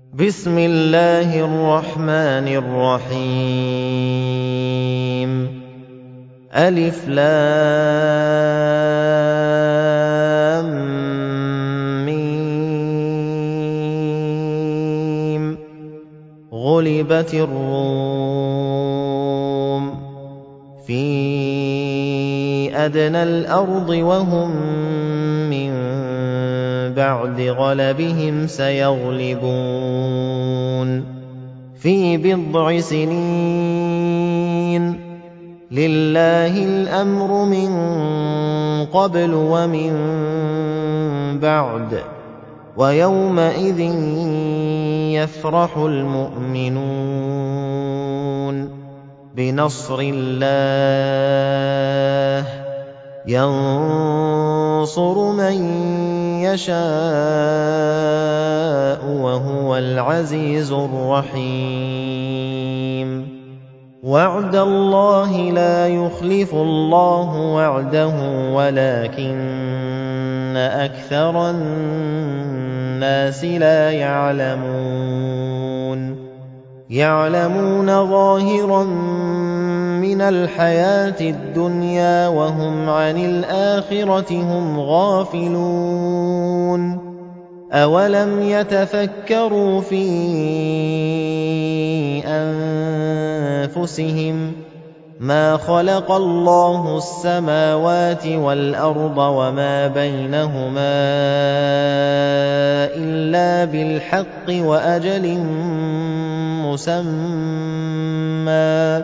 بسم الله الرحمن الرحيم ألف لام ميم غلبت الروم في أدنى الأرض وهم من بعد غلبهم سيغلبون في بضع سنين لله الأمر من قبل ومن بعد ويومئذ يفرح المؤمنون بنصر الله ينصر من يشاء وهو العزيز الرحيم وعد الله لا يخلف الله وعده ولكن أكثر الناس لا يعلمون ظاهرا من الحياة الدنيا وهم عن الآخرة هم غافلون أولم يتفكروا في أنفسهم ما خلق الله السماوات والأرض وما بينهما إلا بالحق وأجل مسمى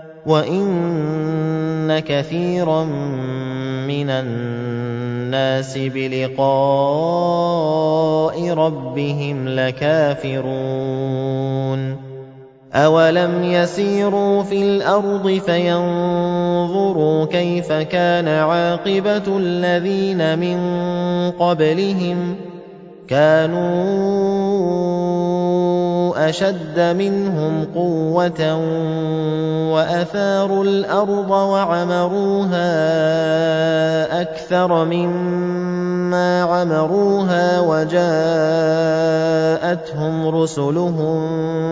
وإن كثيرا من الناس بلقاء ربهم لكافرون أولم يسيروا في الأرض فينظروا كيف كان عاقبة الذين من قبلهم كانوا أشد منهم قوة وأثاروا الأرض وعمروها أكثر مما عمروها وجاءتهم رسلهم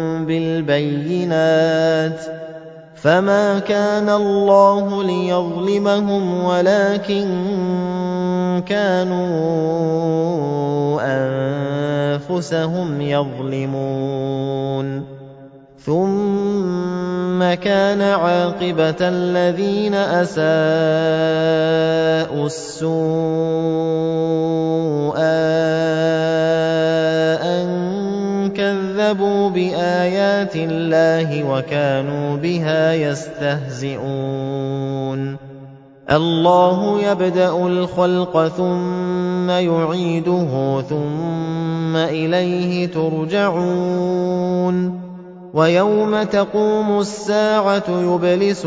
بالبينات فما كان الله ليظلمهم ولكن كانوا أنفسهم يظلمون ثم كان عاقبة الذين أساءوا السوء أن كذبوا بآيات الله وكانوا بها يستهزئون الله يبدأ الخلق ثم يعيده ثم إليه ترجعون ويوم تقوم الساعة يبلس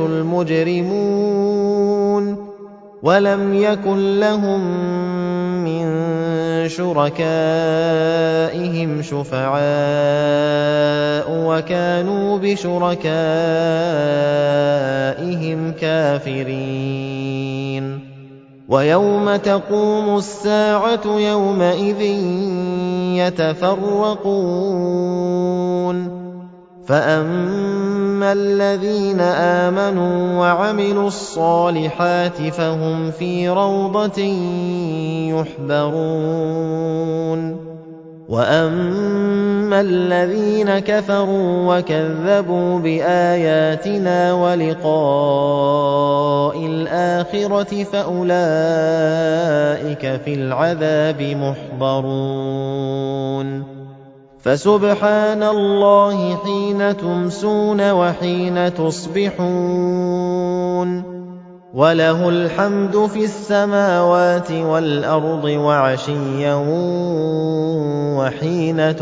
المجرمون ولم يكن لهم من شركائهم شفعاء وكانوا بشركائهم كافرين ويوم تقوم الساعة يومئذ يتفرقون فأما الذين آمنوا وعملوا الصالحات فهم في روضة يحبرون وأما الذين كفروا وكذبوا بآياتنا ولقاء الآخرة فأولئك في العذاب محضرون فسبحان الله حين تمسون وحين تصبحون وله الحمد في السماوات والأرض وعشيا وحين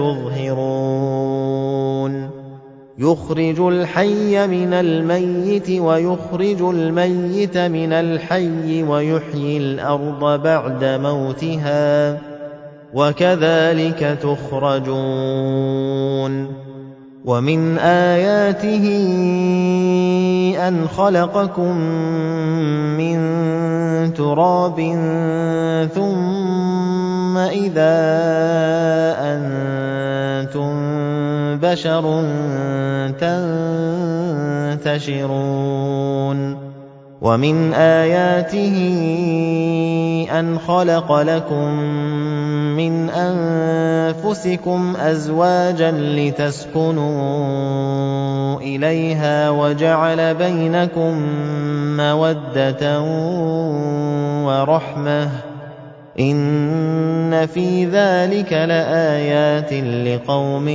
تظهرون يخرج الحي من الميت ويخرج الميت من الحي ويحيي الأرض بعد موتها وكذلك تخرجون ومن آياته أن خلقكم من تراب ثم إذا أَنتُم بَشَرٌ تَنتَشِرُونَ وَمِنْ آيَاتِهِ أَنْ خَلَقَ لَكُم مِّنْ أَنفُسِكُمْ أَزْوَاجًا لِّتَسْكُنُوا إِلَيْهَا وَجَعَلَ بَيْنَكُم مَّوَدَّةً وَرَحْمَةً ۚ إِنَّ فِي ذَٰلِكَ لَآيَاتٍ لِّقَوْمٍ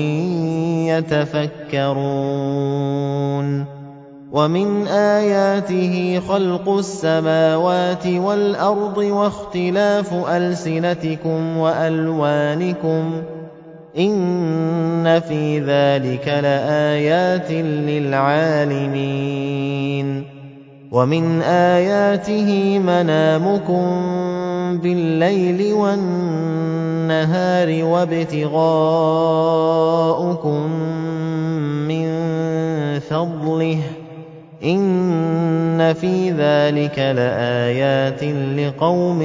يَتَفَكَّرُونَ وَمِنْ آيَاتِهِ خَلْقُ السَّمَاوَاتِ وَالْأَرْضِ وَاخْتِلَافُ أَلْسِنَتِكُمْ وَأَلْوَانِكُمْ ۚ إِنَّ فِي ذَٰلِكَ لَآيَاتٍ لِّلْعَالِمِينَ وَمِنْ آيَاتِهِ مَنَامُكُم بِاللَّيْلِ وَالنَّهَارِ وَابْتِغَاؤُكُم مِّن فَضْلِهِ ۚ إِنَّ فِي ذَٰلِكَ لَآيَاتٍ لِّقَوْمٍ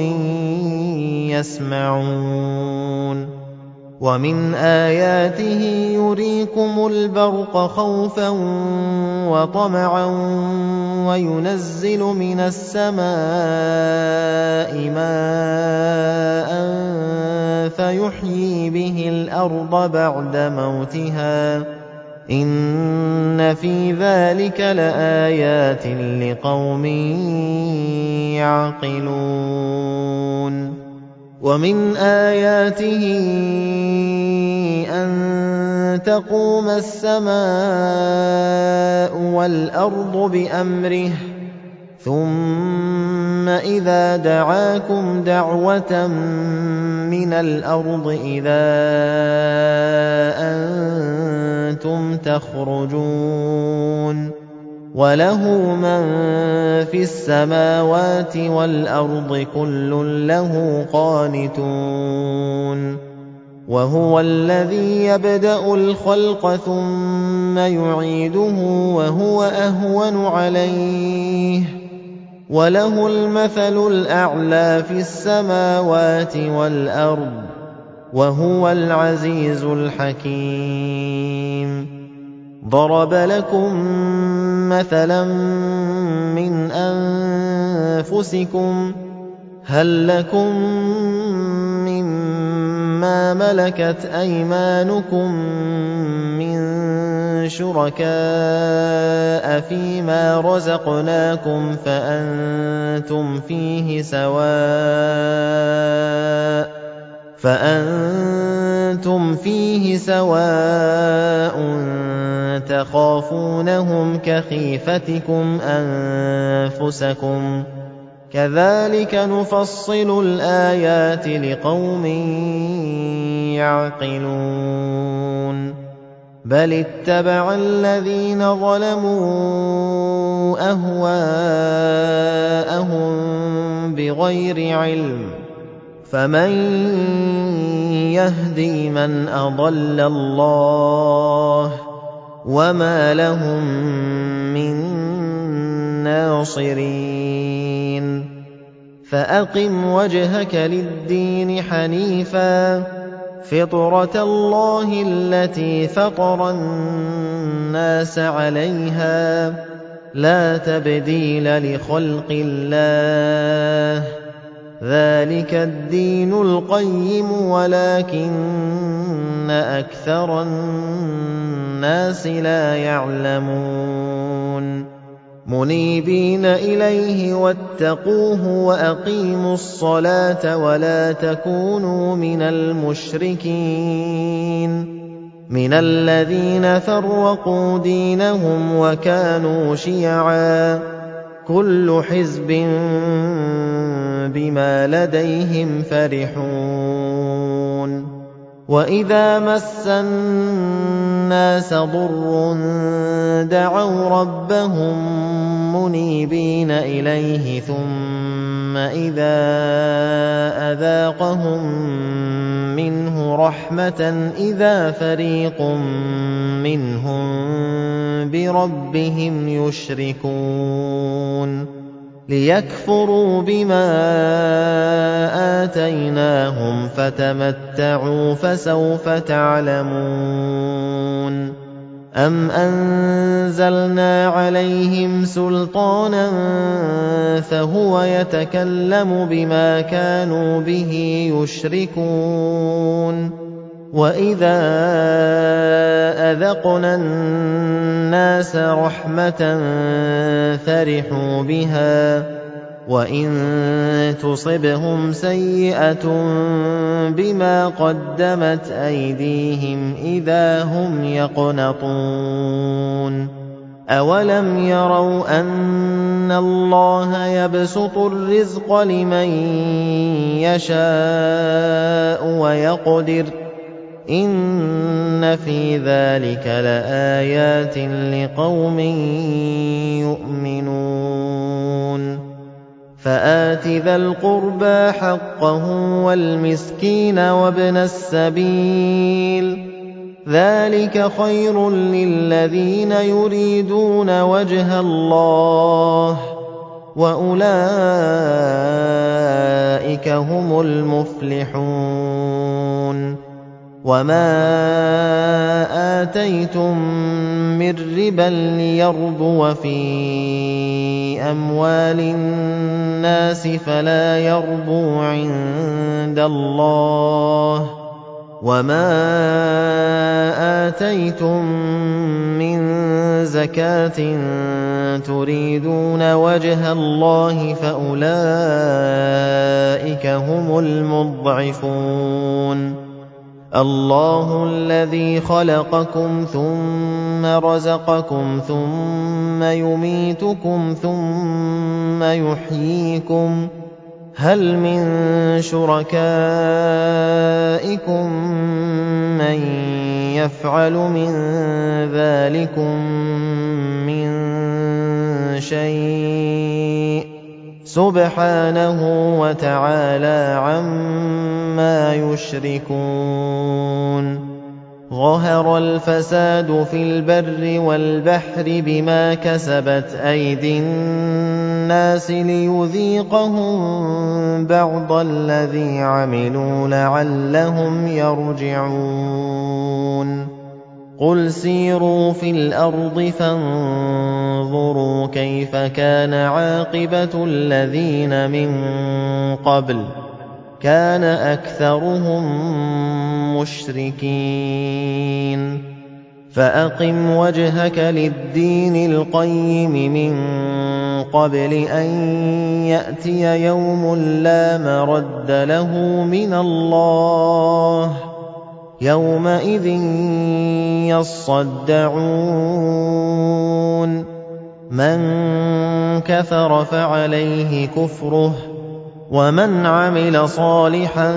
يَسْمَعُونَ وَمِنْ آيَاتِهِ يُرِيكُمُ الْبَرْقَ خَوْفًا وَطَمَعًا وَيُنَزِّلُ مِنَ السَّمَاءِ مَاءً فَيُحْيِي بِهِ الْأَرْضَ بَعْدَ مَوْتِهَا ۚ إِنَّ فِي ذَٰلِكَ لَآيَاتٍ لِّقَوْمٍ يَعْقِلُونَ وَمِنْ آيَاتِهِ أَن تَقُومَ السَّمَاءُ وَالْأَرْضُ بِأَمْرِهِ ثُمَّ إِذَا دَعَاكُمْ دَعْوَةً مِّنَ الْأَرْضِ إِذَا أَنتُمْ تَخْرُجُونَ وَلَهُ مَن فِي السَّمَاوَاتِ وَالْأَرْضِ كُلٌّ لَّهُ قَانِتُونَ وَهُوَ الَّذِي يَبْدَأُ الْخَلْقَ ثُمَّ يُعِيدُهُ وَهُوَ أَهْوَنُ عَلَيْهِ ۖ وَلَهُ الْمَثَلُ الْأَعْلَىٰ فِي السَّمَاوَاتِ وَالْأَرْضِ ۖ وَهُوَ الْعَزِيزُ الْحَكِيمُ ضَرَبَ لَكُم مَّثَلًا مِّنْ أَنفُسِكُمْ ۖ هَل لَّكُم مِّمَّا مَلَكَتْ أَيْمَانُكُم مِّن شُرَكَاءَ فِيمَا رَزَقْنَاكُمْ فَأَنتُمْ فِيهِ سَوَاءٌ تَخَافُونَهُمْ كَخِيفَتِكُمْ أَنفُسَكُمْ ۚ كَذَٰلِكَ نُفَصِّلُ الْآيَاتِ لِقَوْمٍ يَعْقِلُونَ بَلِ اتَّبَعَ الَّذِينَ ظَلَمُوا أَهْوَاءَهُم بِغَيْرِ عِلْمٍ ۖ فَمَن يَهْدِي مَنْ أَضَلَّ اللَّهُ ۖ وَمَا لَهُم مِّن نَّاصِرِينَ فَأَقِمْ وَجْهَكَ لِلدِّينِ حَنِيفًا فِطْرَتَ اللَّهِ الَّتِي فَطَرَ النَّاسَ عَلَيْهَا ۚ لَا تَبْدِيلَ لِخَلْقِ اللَّهِ ۚ ذَٰلِكَ الدِّينُ الْقَيِّمُ وَلَٰكِنَّ أَكْثَرَ النَّاسِ لَا يَعْلَمُونَ مُنِيبِينَ إِلَيْهِ وَاتَّقُوهُ وَأَقِيمُوا الصَّلَاةَ وَلَا تَكُونُوا مِنَ الْمُشْرِكِينَ مِنَ الَّذِينَ فَرَّقُوا دِينَهُمْ وَكَانُوا شِيَعًا ۖ كُلُّ حِزْبٍ بِمَا لَدَيْهِمْ فَرِحُونَ وَإِذَا مَسَّ النَّاسَ ضُرٌّ دَعَوْا رَبَّهُم مُّنِيبِينَ إِلَيْهِ ثُمَّ إِذَا أَذَاقَهُم مِّنْهُ رَحْمَةً إِذَا فَرِيقٌ مِّنْهُم بِرَبِّهِمْ يُشْرِكُونَ لِيَكْفُرُوا بِمَا آتَيْنَاهُمْ فَتَمَتَّعُوا فَسَوْفَ تَعْلَمُونَ أَمْ أَنزَلْنَا عَلَيْهِمْ سُلْطَانًا فَهُوَ يَتَكَلَّمُ بِمَا كَانُوا بِهِ يُشْرِكُونَ وَإِذَا أَذَقْنَا النَّاسَ رَحْمَةً فَرِحُوا بِهَا وَإِن تُصِبْهُمْ سَيِّئَةٌ بِمَا قَدَّمَتْ أَيْدِيهِمْ إِذَا هُمْ يَقْنَطُونَ أَوَلَمْ يَرَوْا أَنَّ اللَّهَ يَبْسُطُ الرِّزْقَ لِمَن يَشَاءُ وَيَقْدِرُ إِنَّ فِي ذَلِكَ لَآيَاتٍ لِقَوْمٍ يُؤْمِنُونَ فَآتِ ذَا الْقُرْبَىٰ حَقَّهُ وَالْمِسْكِينَ وَابْنَ السَّبِيلِ ذَلِكَ خَيْرٌ لِّلَّذِينَ يُرِيدُونَ وَجْهَ اللَّهِ وَأُولَٰئِكَ هُمُ الْمُفْلِحُونَ وَمَا آتَيْتُم مِّن رِّبًا لِّيَرْبُوَ فِي أَمْوَالِ النَّاسِ فَلَا يَرْبُو عِندَ اللَّهِ وَمَا آتَيْتُم مِّن زَكَاةٍ تُرِيدُونَ وَجْهَ اللَّهِ فَأُولَٰئِكَ هُمُ الْمُضْعِفُونَ اللَّهُ الَّذِي خَلَقَكُمْ ثُمَّ رَزَقَكُمْ ثُمَّ يُمِيتُكُمْ ثُمَّ يُحْيِيكُمْ هَلْ مِن شُرَكَائِكُم مَّن يَفْعَلُ مِن ذَٰلِكُم مِّن شَيْءٍ سُبْحَانَهُ وَتَعَالَىٰ عَمَّا يُشْرِكُونَ ظَهَرَ الْفَسَادُ فِي الْبَرِّ وَالْبَحْرِ بِمَا كَسَبَتْ أَيْدِي النَّاسِ لِيُذِيقَهُم بَعْضَ الَّذِي عَمِلُوا لَعَلَّهُمْ يَرْجِعُونَ قُلْ سِيرُوا فِي الْأَرْضِ فَانظُرُوا كَيْفَ كَانَ عَاقِبَةُ الَّذِينَ مِن قَبْلُ كَانَ أَكْثَرُهُم مُّشْرِكِينَ فَأَقِمْ وَجْهَكَ لِلدِّينِ الْقَيِّمِ مِن قَبْلِ أَن يَأْتِيَ يَوْمٌ لَّا مَرَدَّ لَهُ مِنَ اللَّهِ يَوْمَئِذٍ يَصَّدَّعُونَ مَن كَفَرَ فَعَلَيْهِ كُفْرُهُ وَمَنْ عَمِلَ صَالِحًا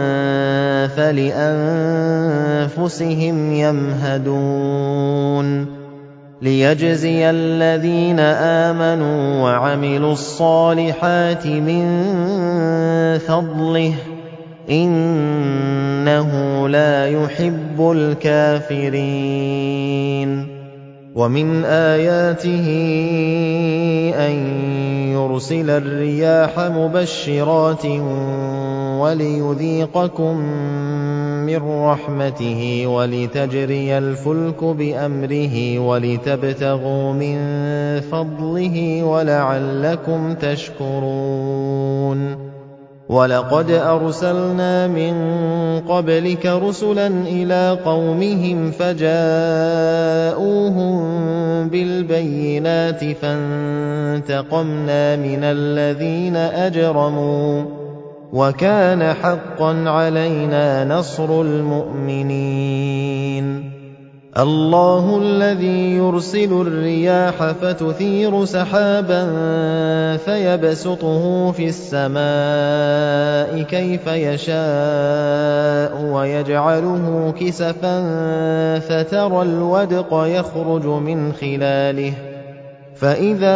فَلِأَنفُسِهِمْ يَمْهَدُونَ لِيَجْزِيَ الَّذِينَ آمَنُوا وَعَمِلُوا الصَّالِحَاتِ مِن فَضْلِهِ إِنَّهُ لَا يُحِبُّ الْكَافِرِينَ وَمِنْ آيَاتِهِ أَن يُرْسِلَ الرِّيَاحَ مُبَشِّرَاتٍ وَلِيُذِيقَكُم مِّن رَّحْمَتِهِ وَلِتَجْرِيَ الْفُلْكُ بِأَمْرِهِ وَلِتَبْتَغُوا مِن فَضْلِهِ وَلَعَلَّكُمْ تَشْكُرُونَ وَلَقَدْ أَرْسَلْنَا مِن قَبْلِكَ رُسُلًا إِلَىٰ قَوْمِهِمْ فَجَاءُوهُم بِالْبَيِّنَاتِ فَانتَقَمْنَا مِنَ الَّذِينَ أَجْرَمُوا وَكَانَ حَقًّا عَلَيْنَا نَصْرُ الْمُؤْمِنِينَ اللَّهُ الَّذِي يُرْسِلُ الرِّيَاحَ فَتُثِيرُ سَحَابًا فَيَبْسُطُهُ فِي السَّمَاءِ كَيْفَ يَشَاءُ وَيَجْعَلُهُ كِسَفًا فَتَرَى الْوَدْقَ يَخْرُجُ مِنْ خِلَالِهِ فَإِذَا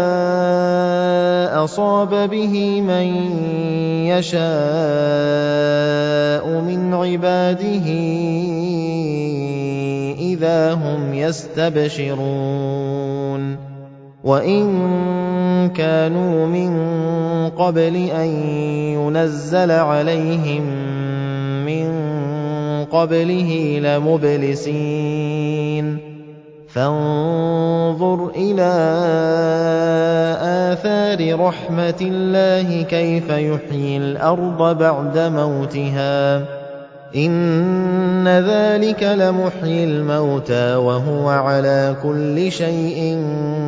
أَصَابَ بِهِ مَن يَشَاءُ مِنْ عِبَادِهِ إِذَا هُمْ يَسْتَبْشِرُونَ وَإِن كانوا من قبل أن ينزل عليهم من قبله لمبلسين فانظر إلى آثار رحمة الله كيف يحيي الأرض بعد موتها إن ذلك لمحيي الموتى وهو على كل شيء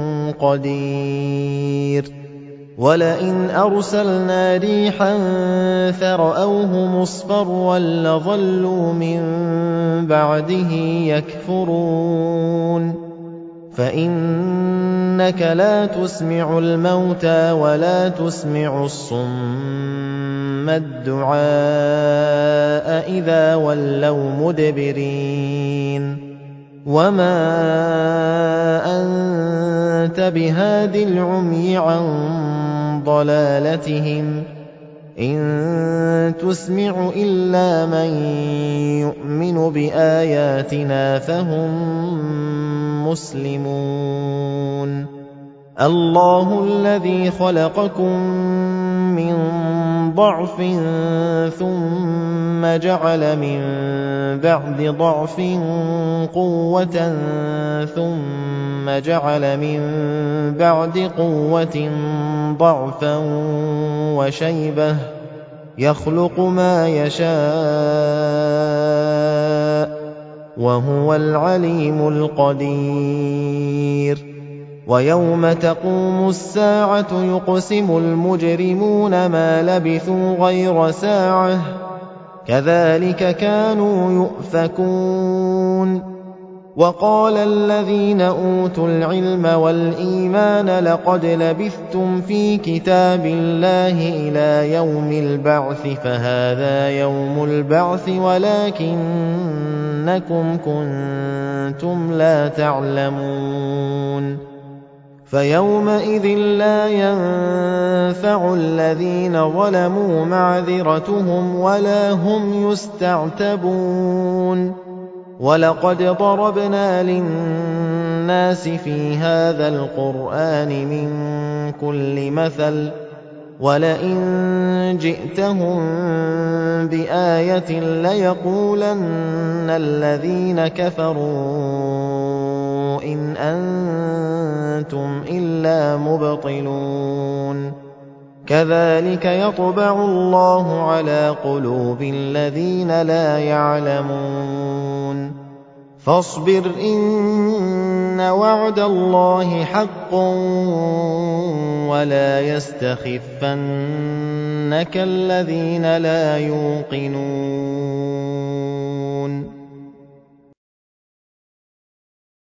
قدير ولئن أرسلنا ريحا فرأوه مصفرا لظلوا من بعده يكفرون فإنك لا تسمع الموتى ولا تسمع الصم الدعاء إذا ولوا مدبرين وما أنت بهاد العمي عن ضلالتهم إن تسمع إلا من يؤمن بآياتنا فهم مسلمون الله الذي خلقكم من ضعف ثم جعل من بعد ضعف قوة ثم جعل من بعد قوة ضعفا وشيبة يخلق ما يشاء وهو العليم القدير ويوم تقوم الساعة يقسم المجرمون ما لبثوا غير ساعة كذلك كانوا يؤفكون وقال الذين أوتوا العلم والإيمان لقد لبثتم في كتاب الله إلى يوم البعث فهذا يوم البعث ولكنكم كنتم لا تعلمون فيومئذ لا ينفع الذين ظلموا معذرتهم ولا هم يستعتبون ولقد ضربنا للناس في هذا القرآن من كل مثل ولئن جئتهم بآية ليقولن الذين كفروا إن أنتم إلا مبطلون كذلك يطبع الله على قلوب الذين لا يعلمون فاصبر إن وعد الله حق ولا يستخفنك الذين لا يوقنون